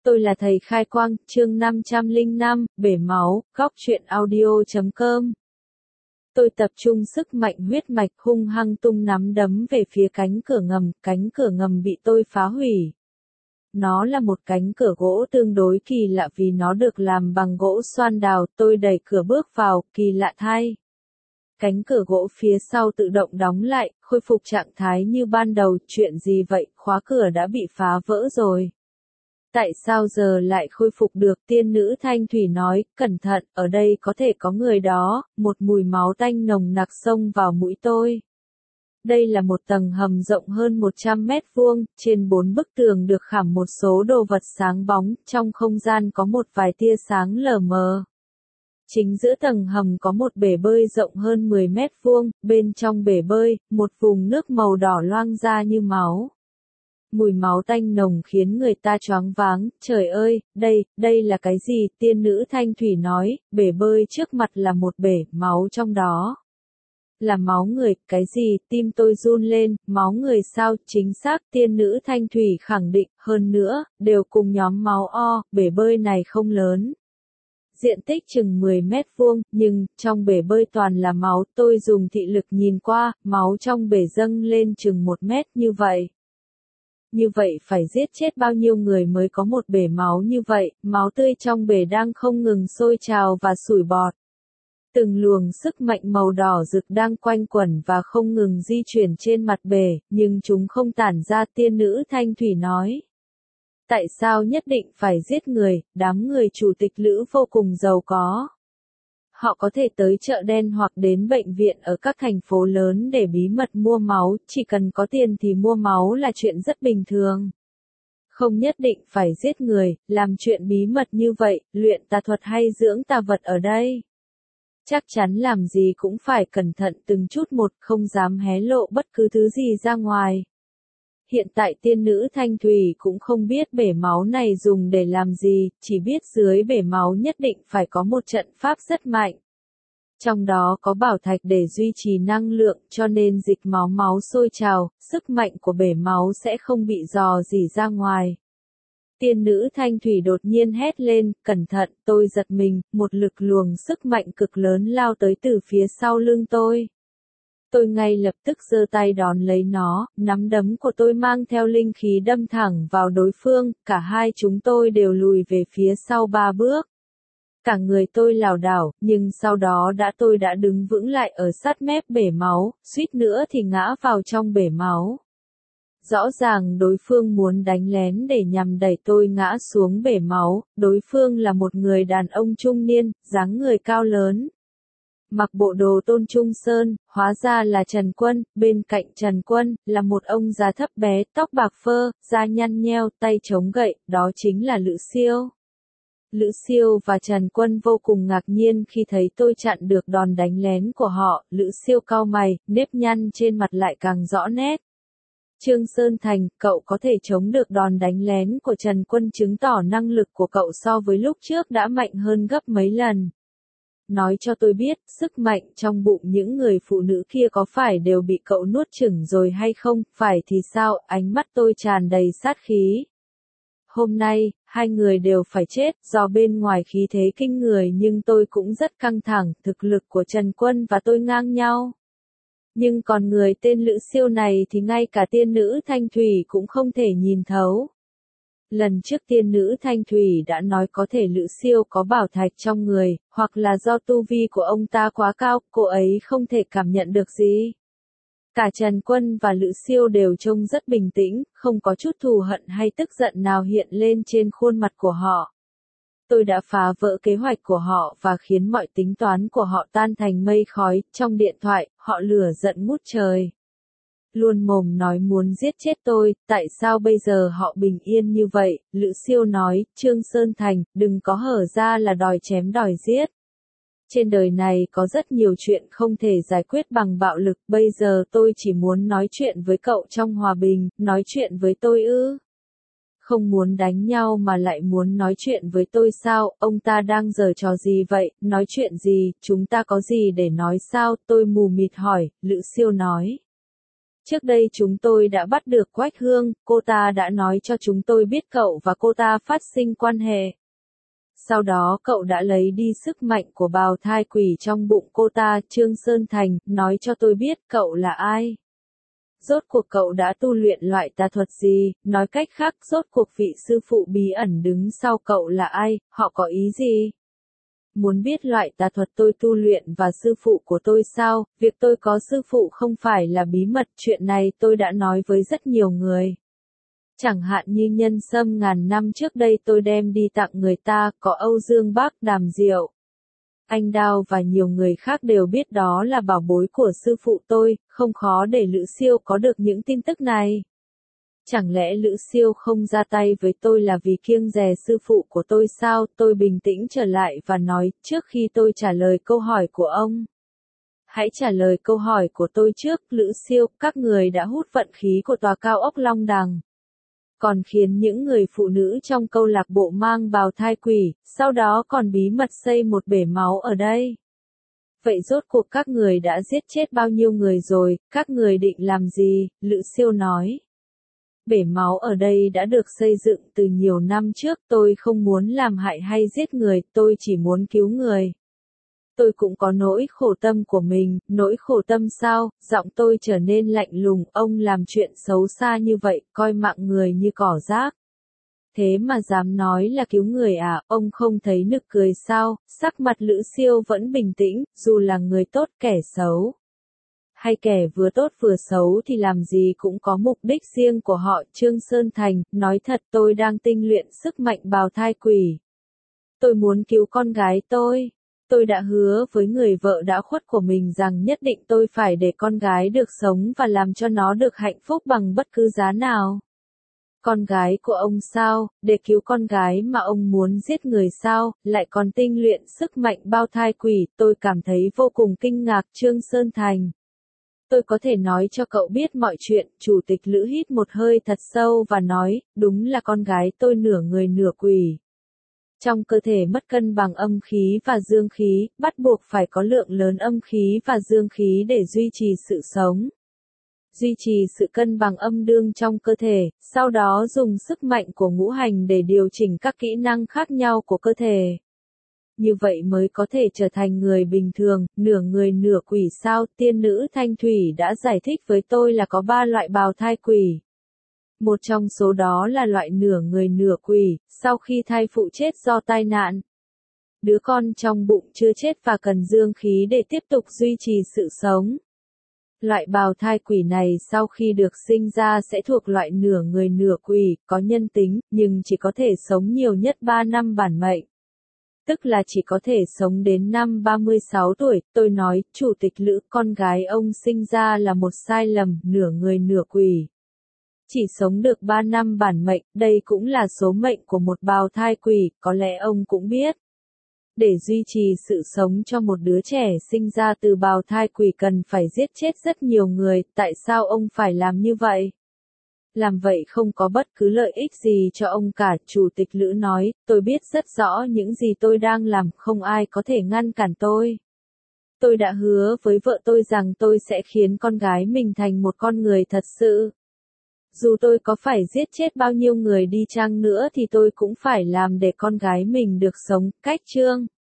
Tôi là thầy khai quang, chương 505, bể máu, góc truyện audio.com. Tôi tập trung sức mạnh huyết mạch hung hăng tung nắm đấm về phía cánh cửa ngầm bị tôi phá hủy. Nó là một cánh cửa gỗ tương đối kỳ lạ vì nó được làm bằng gỗ xoan đào, tôi đẩy cửa bước vào, kỳ lạ thay. Cánh cửa gỗ phía sau tự động đóng lại, khôi phục trạng thái như ban đầu, chuyện gì vậy, khóa cửa đã bị phá vỡ rồi. Tại sao giờ lại khôi phục được? Tiên nữ Thanh Thủy nói, cẩn thận, ở đây có thể có người đó, một mùi máu tanh nồng nặc xông vào mũi tôi. Đây là một tầng hầm rộng hơn 100 mét vuông, trên 4 bức tường được khảm một số đồ vật sáng bóng, trong không gian có một vài tia sáng lờ mờ. Chính giữa tầng hầm có một bể bơi rộng hơn 10 mét vuông, bên trong bể bơi, một vùng nước màu đỏ loang ra như máu. Mùi máu tanh nồng khiến người ta choáng váng, trời ơi, đây là cái gì? Tiên nữ Thanh Thủy nói, bể bơi trước mặt là một bể, máu trong đó. Là máu người, cái gì? Tim tôi run lên, máu người sao? Chính xác, tiên nữ Thanh Thủy khẳng định, hơn nữa, đều cùng nhóm máu O, bể bơi này không lớn. Diện tích chừng 10 mét vuông, nhưng, trong bể bơi toàn là máu, tôi dùng thị lực nhìn qua, máu trong bể dâng lên chừng 1 mét như vậy. Như vậy phải giết chết bao nhiêu người mới có một bể máu như vậy, máu tươi trong bể đang không ngừng sôi trào và sủi bọt. Từng luồng sức mạnh màu đỏ rực đang quanh quẩn và không ngừng di chuyển trên mặt bể, nhưng chúng không tản ra. Tiên nữ Thanh Thủy nói. Tại sao nhất định phải giết người? Đám người chủ tịch Lữ vô cùng giàu có. Họ có thể tới chợ đen hoặc đến bệnh viện ở các thành phố lớn để bí mật mua máu, chỉ cần có tiền thì mua máu là chuyện rất bình thường. Không nhất định phải giết người, làm chuyện bí mật như vậy, luyện tà thuật hay dưỡng tà vật ở đây. Chắc chắn làm gì cũng phải cẩn thận từng chút một, không dám hé lộ bất cứ thứ gì ra ngoài. Hiện tại tiên nữ Thanh Thủy cũng không biết bể máu này dùng để làm gì, chỉ biết dưới bể máu nhất định phải có một trận pháp rất mạnh. Trong đó có bảo thạch để duy trì năng lượng, cho nên dịch máu sôi trào, sức mạnh của bể máu sẽ không bị rò rỉ ra ngoài. Tiên nữ Thanh Thủy đột nhiên hét lên, cẩn thận, tôi giật mình, một lực luồng sức mạnh cực lớn lao tới từ phía sau lưng tôi. Tôi ngay lập tức giơ tay đón lấy nó, nắm đấm của tôi mang theo linh khí đâm thẳng vào đối phương, cả hai chúng tôi đều lùi về phía sau 3 bước. Cả người tôi lảo đảo, nhưng sau đó tôi đã đứng vững lại ở sát mép bể máu, suýt nữa thì ngã vào trong bể máu. Rõ ràng đối phương muốn đánh lén để nhằm đẩy tôi ngã xuống bể máu, đối phương là một người đàn ông trung niên, dáng người cao lớn. Mặc bộ đồ Tôn Trung Sơn, hóa ra là Trần Quân, bên cạnh Trần Quân, là một ông già thấp bé, tóc bạc phơ, da nhăn nheo, tay chống gậy, đó chính là Lữ Siêu. Lữ Siêu và Trần Quân vô cùng ngạc nhiên khi thấy tôi chặn được đòn đánh lén của họ, Lữ Siêu cau mày, nếp nhăn trên mặt lại càng rõ nét. Trương Sơn Thành, cậu có thể chống được đòn đánh lén của Trần Quân chứng tỏ năng lực của cậu so với lúc trước đã mạnh hơn gấp mấy lần. Nói cho tôi biết, sức mạnh trong bụng những người phụ nữ kia có phải đều bị cậu nuốt chửng rồi hay không, phải thì sao? Ánh mắt tôi tràn đầy sát khí. Hôm nay, hai người đều phải chết, do bên ngoài khí thế kinh người nhưng tôi cũng rất căng thẳng, thực lực của Trần Quân và tôi ngang nhau. Nhưng còn người tên Lữ Siêu này thì ngay cả tiên nữ Thanh Thủy cũng không thể nhìn thấu. Lần trước tiên nữ Thanh Thủy đã nói có thể Lữ Siêu có bảo thạch trong người, hoặc là do tu vi của ông ta quá cao, cô ấy không thể cảm nhận được gì. Cả Trần Quân và Lữ Siêu đều trông rất bình tĩnh, không có chút thù hận hay tức giận nào hiện lên trên khuôn mặt của họ. Tôi đã phá vỡ kế hoạch của họ và khiến mọi tính toán của họ tan thành mây khói, trong điện thoại, họ lửa giận ngút trời. Luôn mồm nói muốn giết chết tôi, tại sao bây giờ họ bình yên như vậy? Lữ Siêu nói, Trương Sơn Thành, đừng có hở ra là đòi chém đòi giết. Trên đời này có rất nhiều chuyện không thể giải quyết bằng bạo lực, bây giờ tôi chỉ muốn nói chuyện với cậu trong hòa bình, nói chuyện với tôi ư? Không muốn đánh nhau mà lại muốn nói chuyện với tôi sao? Ông ta đang giở trò gì vậy? Nói chuyện gì? Chúng ta có gì để nói sao? Tôi mù mịt hỏi, Lữ Siêu nói. Trước đây chúng tôi đã bắt được Quách Hương, cô ta đã nói cho chúng tôi biết cậu và cô ta phát sinh quan hệ. Sau đó cậu đã lấy đi sức mạnh của bào thai quỷ trong bụng cô ta, Trương Sơn Thành, nói cho tôi biết cậu là ai. Rốt cuộc cậu đã tu luyện loại tà thuật gì, nói cách khác rốt cuộc vị sư phụ bí ẩn đứng sau cậu là ai, họ có ý gì? Muốn biết loại tà thuật tôi tu luyện và sư phụ của tôi sao, việc tôi có sư phụ không phải là bí mật, chuyện này tôi đã nói với rất nhiều người. Chẳng hạn như nhân sâm ngàn năm trước đây tôi đem đi tặng người ta, có Âu Dương Bác, Đàm Diệu, anh Đao và nhiều người khác đều biết đó là bảo bối của sư phụ tôi, không khó để Lữ Siêu có được những tin tức này. Chẳng lẽ Lữ Siêu không ra tay với tôi là vì kiêng dè sư phụ của tôi sao? Tôi bình tĩnh trở lại và nói, trước khi tôi trả lời câu hỏi của ông. Hãy trả lời câu hỏi của tôi trước, Lữ Siêu, các người đã hút vận khí của tòa cao ốc Long Đằng. Còn khiến những người phụ nữ trong câu lạc bộ mang bào thai quỷ, sau đó còn bí mật xây một bể máu ở đây. Vậy rốt cuộc các người đã giết chết bao nhiêu người rồi, các người định làm gì? Lữ Siêu nói. Bể máu ở đây đã được xây dựng từ nhiều năm trước, tôi không muốn làm hại hay giết người, tôi chỉ muốn cứu người. Tôi cũng có nỗi khổ tâm của mình, nỗi khổ tâm sao? Giọng tôi trở nên lạnh lùng, ông làm chuyện xấu xa như vậy, coi mạng người như cỏ rác. Thế mà dám nói là cứu người à, ông không thấy nực cười sao? Sắc mặt Lữ Siêu vẫn bình tĩnh, dù là người tốt kẻ xấu. Hay kẻ vừa tốt vừa xấu thì làm gì cũng có mục đích riêng của họ. Trương Sơn Thành, nói thật tôi đang tinh luyện sức mạnh bào thai quỷ. Tôi muốn cứu con gái tôi. Tôi đã hứa với người vợ đã khuất của mình rằng nhất định tôi phải để con gái được sống và làm cho nó được hạnh phúc bằng bất cứ giá nào. Con gái của ông sao, để cứu con gái mà ông muốn giết người sao, lại còn tinh luyện sức mạnh bao thai quỷ, tôi cảm thấy vô cùng kinh ngạc. Trương Sơn Thành. Tôi có thể nói cho cậu biết mọi chuyện, Chủ tịch Lữ hít một hơi thật sâu và nói, đúng là con gái tôi nửa người nửa quỷ. Trong cơ thể mất cân bằng âm khí và dương khí, bắt buộc phải có lượng lớn âm khí và dương khí để duy trì sự sống. Duy trì sự cân bằng âm dương trong cơ thể, sau đó dùng sức mạnh của ngũ hành để điều chỉnh các kỹ năng khác nhau của cơ thể. Như vậy mới có thể trở thành người bình thường, nửa người nửa quỷ sao? Tiên nữ Thanh Thủy đã giải thích với tôi là có 3 loại bào thai quỷ. Một trong số đó là loại nửa người nửa quỷ, sau khi thai phụ chết do tai nạn. Đứa con trong bụng chưa chết và cần dương khí để tiếp tục duy trì sự sống. Loại bào thai quỷ này sau khi được sinh ra sẽ thuộc loại nửa người nửa quỷ, có nhân tính, nhưng chỉ có thể sống nhiều nhất 3 năm bản mệnh. Tức là chỉ có thể sống đến năm 36 tuổi, tôi nói, Chủ tịch Lữ, con gái ông sinh ra là một sai lầm, nửa người nửa quỷ. Chỉ sống được 3 năm bản mệnh, đây cũng là số mệnh của một bào thai quỷ, có lẽ ông cũng biết. Để duy trì sự sống cho một đứa trẻ sinh ra từ bào thai quỷ cần phải giết chết rất nhiều người, tại sao ông phải làm như vậy? Làm vậy không có bất cứ lợi ích gì cho ông cả, Chủ tịch Lữ nói, tôi biết rất rõ những gì tôi đang làm, không ai có thể ngăn cản tôi. Tôi đã hứa với vợ tôi rằng tôi sẽ khiến con gái mình thành một con người thật sự. Dù tôi có phải giết chết bao nhiêu người đi chăng nữa thì tôi cũng phải làm để con gái mình được sống. Cách Trương